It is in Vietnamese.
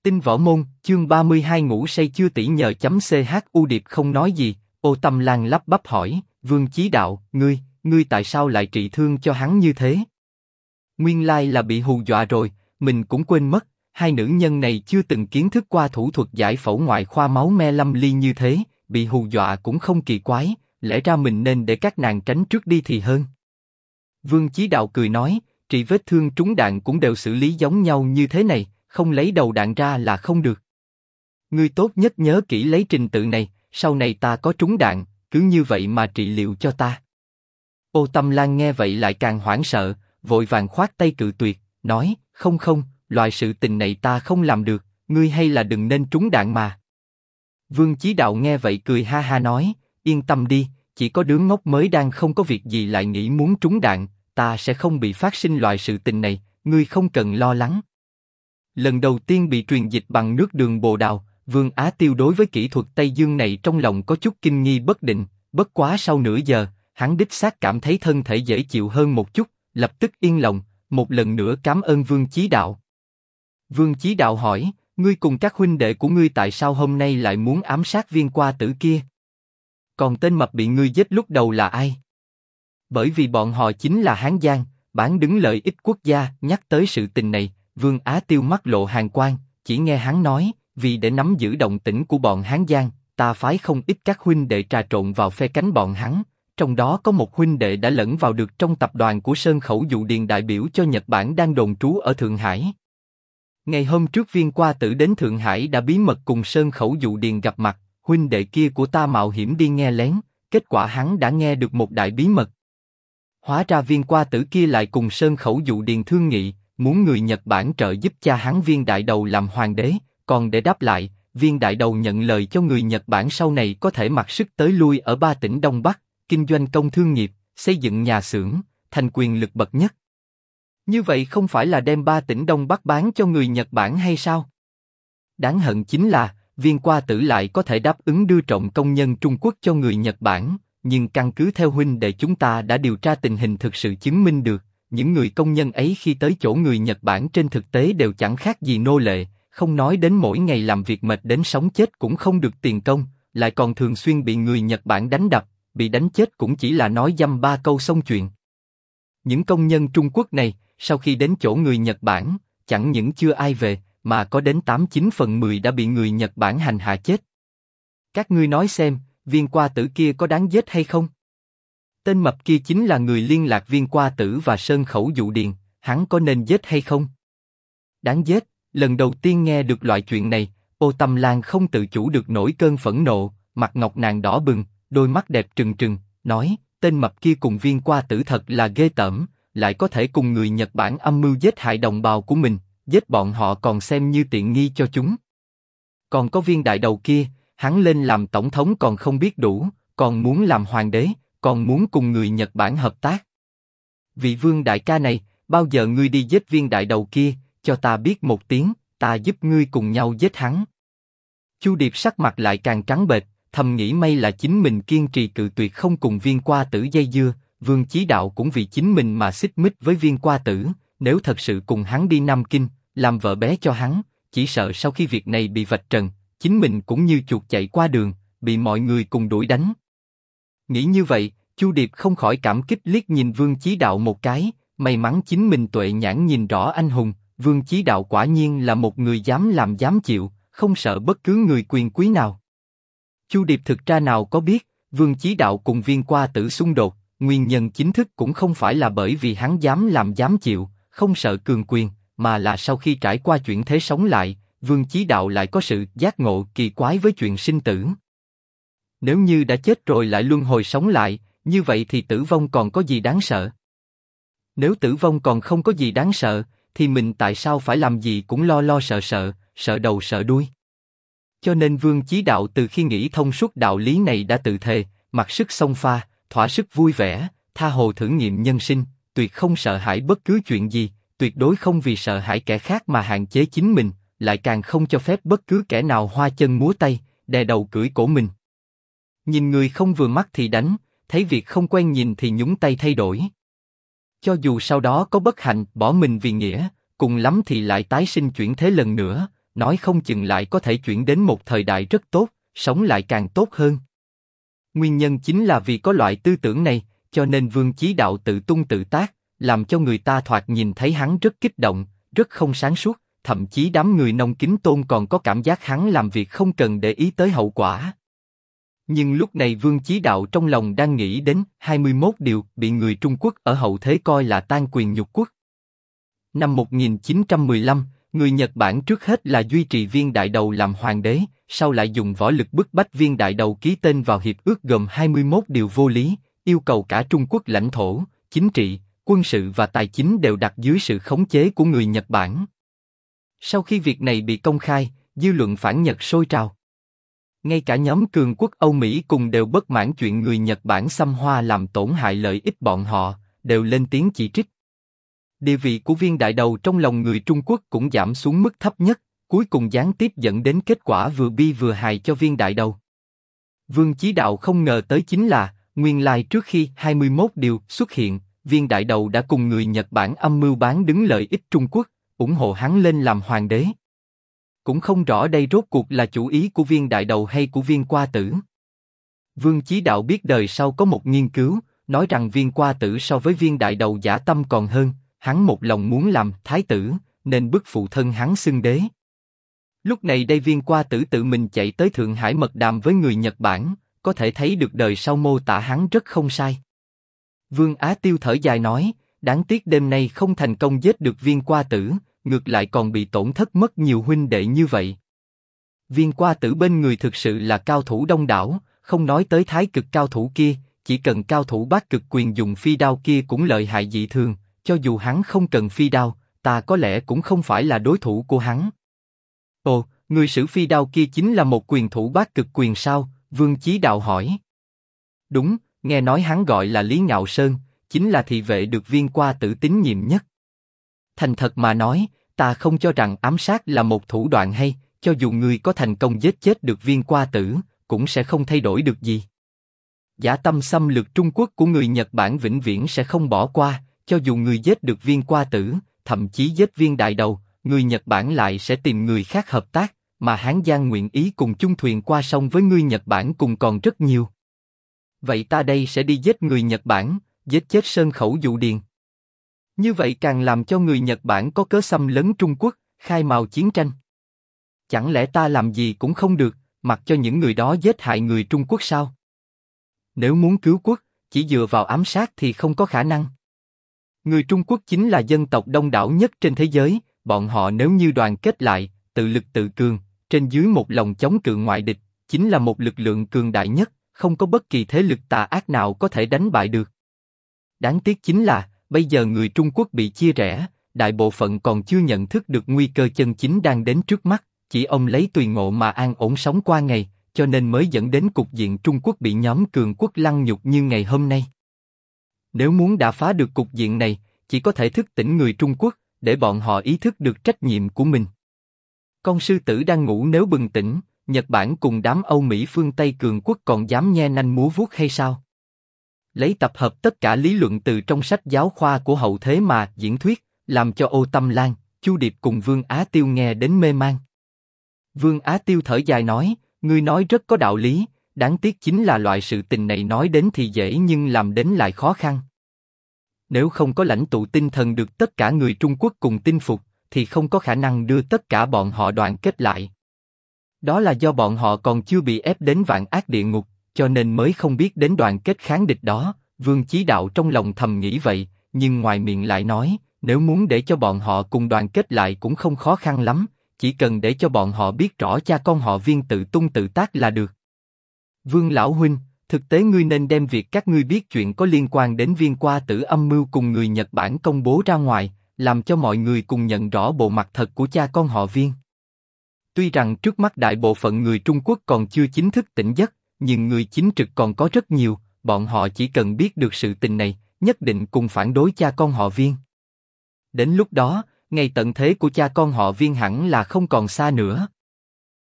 Tinh Võ Môn, chương 32 ngủ say chưa tỷ nhờ chấm CH. U Điệp không nói gì, Ô Tâm Lan lắp bắp hỏi, Vương Chí Đạo, ngươi tại sao lại trị thương cho hắn như thế? Nguyên lai là bị hù dọa rồi, mình cũng quên mất, hai nữ nhân này chưa từng kiến thức qua thủ thuật giải phẫu ngoại khoa máu me lâm ly như thế, bị hù dọa cũng không kỳ quái, lẽ ra mình nên để các nàng tránh trước đi thì hơn. Vương Chí Đạo cười nói, trị vết thương trúng đạn cũng đều xử lý giống nhau như thế này, không lấy đầu đạn ra là không được. Ngươi tốt nhất nhớ kỹ lấy trình tự này, sau này ta có trúng đạn, cứ như vậy mà trị liệu cho ta. Ô Tâm Lan nghe vậy lại càng hoảng sợ, vội vàng khoát tay cự tuyệt, nói, không, loại sự tình này ta không làm được, ngươi hay là đừng nên trúng đạn mà. Vương Chí Đạo nghe vậy cười ha ha nói, yên tâm đi, chỉ có đứa ngốc mới đang không có việc gì lại nghĩ muốn trúng đạn, ta sẽ không bị phát sinh loại sự tình này, ngươi không cần lo lắng. Lần đầu tiên bị truyền dịch bằng nước đường bồ đào, Vương Á Tiêu đối với kỹ thuật Tây Dương này trong lòng có chút kinh nghi bất định, bất quá sau nửa giờ, hắn đích xác cảm thấy thân thể dễ chịu hơn một chút, lập tức yên lòng, một lần nữa cảm ơn Vương Chí Đạo. Vương Chí Đạo hỏi, ngươi cùng các huynh đệ của ngươi tại sao hôm nay lại muốn ám sát Viên Qua Tử kia? Còn tên mập bị ngươi giết lúc đầu là ai? Bởi vì bọn họ chính là Hán Giang, bán đứng lợi ích quốc gia. Nhắc tới sự tình này, Vương Á Tiêu mắt lộ hàn quang, chỉ nghe hắn nói, vì để nắm giữ động tĩnh của bọn Hán Giang, ta phái không ít các huynh đệ trà trộn vào phe cánh bọn hắn, trong đó có một huynh đệ đã lẫn vào được trong tập đoàn của Sơn Khẩu Dụ Điền đại biểu cho Nhật Bản đang đồn trú ở Thượng Hải. Ngày hôm trước Viên Qua Tử đến Thượng Hải đã bí mật cùng Sơn Khẩu Dụ Điền gặp mặt, huynh đệ kia của ta mạo hiểm đi nghe lén, kết quả hắn đã nghe được một đại bí mật. Hóa ra Viên Qua Tử kia lại cùng Sơn Khẩu Dụ Điền thương nghị, muốn người Nhật Bản trợ giúp cha hắn Viên Đại Đầu làm hoàng đế, còn để đáp lại, Viên Đại Đầu nhận lời cho người Nhật Bản sau này có thể mặc sức tới lui ở 3 tỉnh Đông Bắc, kinh doanh công thương nghiệp, xây dựng nhà xưởng, thành quyền lực bậc nhất. Như vậy không phải là đem 3 tỉnh Đông Bắc bán cho người Nhật Bản hay sao? Đáng hận chính là, Viên Qua Tử lại có thể đáp ứng đưa trộm công nhân Trung Quốc cho người Nhật Bản, nhưng căn cứ theo huynh đệ chúng ta đã điều tra tình hình thực sự chứng minh được, những người công nhân ấy khi tới chỗ người Nhật Bản trên thực tế đều chẳng khác gì nô lệ, không nói đến mỗi ngày làm việc mệt đến sống chết cũng không được tiền công, lại còn thường xuyên bị người Nhật Bản đánh đập, bị đánh chết cũng chỉ là nói dăm ba câu xong chuyện. Những công nhân Trung Quốc này, sau khi đến chỗ người Nhật Bản, chẳng những chưa ai về, mà có đến 89 phần 10 đã bị người Nhật Bản hành hạ chết. Các ngươi nói xem, Viên Qua Tử kia có đáng giết hay không? Tên mập kia chính là người liên lạc Viên Qua Tử và Sơn Khẩu Dụ Điền, hắn có nên giết hay không? Đáng giết. Lần đầu tiên nghe được loại chuyện này, Ô Tâm Lan không tự chủ được nổi cơn phẫn nộ, mặt ngọc nàng đỏ bừng, đôi mắt đẹp trừng trừng, nói, tên mập kia cùng Viên Qua Tử thật là ghê tởm, lại có thể cùng người Nhật Bản âm mưu giết hại đồng bào của mình, giết bọn họ còn xem như tiện nghi cho chúng. Còn có Viên Đại Đầu kia, hắn lên làm tổng thống còn không biết đủ, còn muốn làm hoàng đế, còn muốn cùng người Nhật Bản hợp tác. Vị Vương đại ca này, bao giờ ngươi đi giết Viên Đại Đầu kia, cho ta biết một tiếng, ta giúp ngươi cùng nhau giết hắn. Chu Điệp sắc mặt lại càng trắng bệch, thầm nghĩ may là chính mình kiên trì cự tuyệt không cùng Viên Qua Tử dây dưa, Vương Chí Đạo cũng vì chính mình mà xích mích với Viên Qua Tử, nếu thật sự cùng hắn đi Nam Kinh, làm vợ bé cho hắn, chỉ sợ sau khi việc này bị vạch trần, chính mình cũng như chuột chạy qua đường, bị mọi người cùng đuổi đánh. Nghĩ như vậy, Chu Điệp không khỏi cảm kích liếc nhìn Vương Chí Đạo một cái, may mắn chính mình tuệ nhãn nhìn rõ anh hùng. Vương Chí Đạo quả nhiên là một người dám làm dám chịu, không sợ bất cứ người quyền quý nào. Chu Điệp thực ra nào có biết, Vương Chí Đạo cùng Viên Qua Tử xung đột, nguyên nhân chính thức cũng không phải là bởi vì hắn dám làm dám chịu, không sợ cường quyền, mà là sau khi trải qua chuyện thế sống lại, Vương Chí Đạo lại có sự giác ngộ kỳ quái với chuyện sinh tử. Nếu như đã chết rồi lại luân hồi sống lại, như vậy thì tử vong còn có gì đáng sợ? Nếu tử vong còn không có gì đáng sợ, thì mình tại sao phải làm gì cũng lo sợ, sợ đầu sợ đuôi? Cho nên Vương Chí Đạo từ khi nghĩ thông suốt đạo lý này đã tự thề, mặc sức xông pha, thỏa sức vui vẻ, tha hồ thử nghiệm nhân sinh, tuyệt không sợ hãi bất cứ chuyện gì, tuyệt đối không vì sợ hãi kẻ khác mà hạn chế chính mình, lại càng không cho phép bất cứ kẻ nào hoa chân múa tay, đè đầu cưỡi cổ mình. Nhìn người không vừa mắt thì đánh, thấy việc không quen nhìn thì nhúng tay thay đổi. Cho dù sau đó có bất hạnh bỏ mình vì nghĩa, cùng lắm thì lại tái sinh chuyển thế lần nữa, nói không chừng lại có thể chuyển đến một thời đại rất tốt, sống lại càng tốt hơn. Nguyên nhân chính là vì có loại tư tưởng này, cho nên Vương Chí Đạo tự tung tự tác, làm cho người ta thoạt nhìn thấy hắn rất kích động, rất không sáng suốt, thậm chí đám người Nông Kính Tôn còn có cảm giác hắn làm việc không cần để ý tới hậu quả. Nhưng lúc này Vương Chí Đạo trong lòng đang nghĩ đến 21 điều bị người Trung Quốc ở hậu thế coi là tan quyền nhục quốc. Năm 1915, người Nhật Bản trước hết là duy trì Viên Đại Đầu làm hoàng đế, sau lại dùng võ lực bức bách Viên Đại Đầu ký tên vào hiệp ước gồm 21 điều vô lý, yêu cầu cả Trung Quốc lãnh thổ, chính trị, quân sự và tài chính đều đặt dưới sự khống chế của người Nhật Bản. Sau khi việc này bị công khai, dư luận phản Nhật sôi trào. Ngay cả nhóm cường quốc Âu Mỹ cùng đều bất mãn chuyện người Nhật Bản xâm Hoa làm tổn hại lợi ích bọn họ, đều lên tiếng chỉ trích. Địa vị của Viên Đại Đầu trong lòng người Trung Quốc cũng giảm xuống mức thấp nhất, cuối cùng gián tiếp dẫn đến kết quả vừa bi vừa hài cho Viên Đại Đầu. Vương Chí Đạo không ngờ tới chính là, nguyên lai trước khi 21 điều xuất hiện, Viên Đại Đầu đã cùng người Nhật Bản âm mưu bán đứng lợi ích Trung Quốc, ủng hộ hắn lên làm hoàng đế. Cũng không rõ đây rốt cuộc là chủ ý của Viên Đại Đầu hay của Viên Qua Tử. Vương Chí Đạo biết đời sau có một nghiên cứu, nói rằng Viên Qua Tử so với Viên Đại Đầu dã tâm còn hơn, hắn một lòng muốn làm thái tử, nên bức phụ thân hắn xưng đế. Lúc này đây Viên Qua Tử tự mình chạy tới Thượng Hải mật đàm với người Nhật Bản, có thể thấy được đời sau mô tả hắn rất không sai. Vương Á Tiêu thở dài nói, đáng tiếc đêm nay không thành công giết được Viên Qua Tử, ngược lại còn bị tổn thất mất nhiều huynh đệ như vậy. Viên Qua Tử bên người thực sự là cao thủ đông đảo, không nói tới thái cực cao thủ kia, chỉ cần cao thủ bát cực quyền dùng phi đao kia cũng lợi hại dị thường, cho dù hắn không cần phi đao, ta có lẽ cũng không phải là đối thủ của hắn. Ồ, người sử phi đao kia chính là một quyền thủ bát cực quyền sao? Vương Chí Đạo hỏi. Đúng, nghe nói hắn gọi là Lý Ngạo Sơn, chính là thị vệ được Viên Qua Tử tín nhiệm nhất. Thành thật mà nói, ta không cho rằng ám sát là một thủ đoạn hay, cho dù người có thành công giết chết được Viên Qua Tử, cũng sẽ không thay đổi được gì. Dã tâm xâm lược Trung Quốc của người Nhật Bản vĩnh viễn sẽ không bỏ qua, cho dù người giết được Viên Qua Tử, thậm chí giết Viên Đại Đầu, người Nhật Bản lại sẽ tìm người khác hợp tác, mà Hán Giang nguyện ý cùng chung thuyền qua sông với người Nhật Bản cùng còn rất nhiều. Vậy ta đây sẽ đi giết người Nhật Bản, giết chết Sơn Khẩu Dụ Điền. Như vậy càng làm cho người Nhật Bản có cớ xâm lấn Trung Quốc, khai mào chiến tranh. Chẳng lẽ ta làm gì cũng không được, mặc cho những người đó giết hại người Trung Quốc sao? Nếu muốn cứu quốc, chỉ dựa vào ám sát thì không có khả năng. Người Trung Quốc chính là dân tộc đông đảo nhất trên thế giới, bọn họ nếu như đoàn kết lại, tự lực tự cường, trên dưới một lòng chống cự ngoại địch, chính là một lực lượng cường đại nhất, không có bất kỳ thế lực tà ác nào có thể đánh bại được. Đáng tiếc chính là, bây giờ người Trung Quốc bị chia rẽ, đại bộ phận còn chưa nhận thức được nguy cơ chân chính đang đến trước mắt, chỉ ông lấy tùy ngộ mà an ổn sống qua ngày, cho nên mới dẫn đến cục diện Trung Quốc bị nhóm cường quốc lăng nhục như ngày hôm nay. Nếu muốn đả phá được cục diện này, chỉ có thể thức tỉnh người Trung Quốc, để bọn họ ý thức được trách nhiệm của mình. Con sư tử đang ngủ nếu bừng tỉnh, Nhật Bản cùng đám Âu Mỹ phương Tây cường quốc còn dám nhe nanh múa vuốt hay sao? Lấy tập hợp tất cả lý luận từ trong sách giáo khoa của hậu thế mà diễn thuyết, làm cho Ô Tâm Lan, Chu Điệp cùng Vương Á Tiêu nghe đến mê man. Vương Á Tiêu thở dài nói, ngươi nói rất có đạo lý, đáng tiếc chính là loại sự tình này nói đến thì dễ nhưng làm đến lại khó khăn. Nếu không có lãnh tụ tinh thần được tất cả người Trung Quốc cùng tin phục, thì không có khả năng đưa tất cả bọn họ đoàn kết lại. Đó là do bọn họ còn chưa bị ép đến vạn ác địa ngục, cho nên mới không biết đến đoàn kết kháng địch đó. Vương Chí Đạo trong lòng thầm nghĩ vậy, nhưng ngoài miệng lại nói, nếu muốn để cho bọn họ cùng đoàn kết lại cũng không khó khăn lắm, chỉ cần để cho bọn họ biết rõ cha con họ Viên tự tung tự tác là được. Vương lão huynh, thực tế ngươi nên đem việc các ngươi biết chuyện có liên quan đến Viên Qua Tử âm mưu cùng người Nhật Bản công bố ra ngoài, làm cho mọi người cùng nhận rõ bộ mặt thật của cha con họ Viên. Tuy rằng trước mắt đại bộ phận người Trung Quốc còn chưa chính thức tỉnh giấc, nhưng người chính trực còn có rất nhiều, bọn họ chỉ cần biết được sự tình này, nhất định cùng phản đối cha con họ Viên. Đến lúc đó, ngày tận thế của cha con họ Viên hẳn là không còn xa nữa.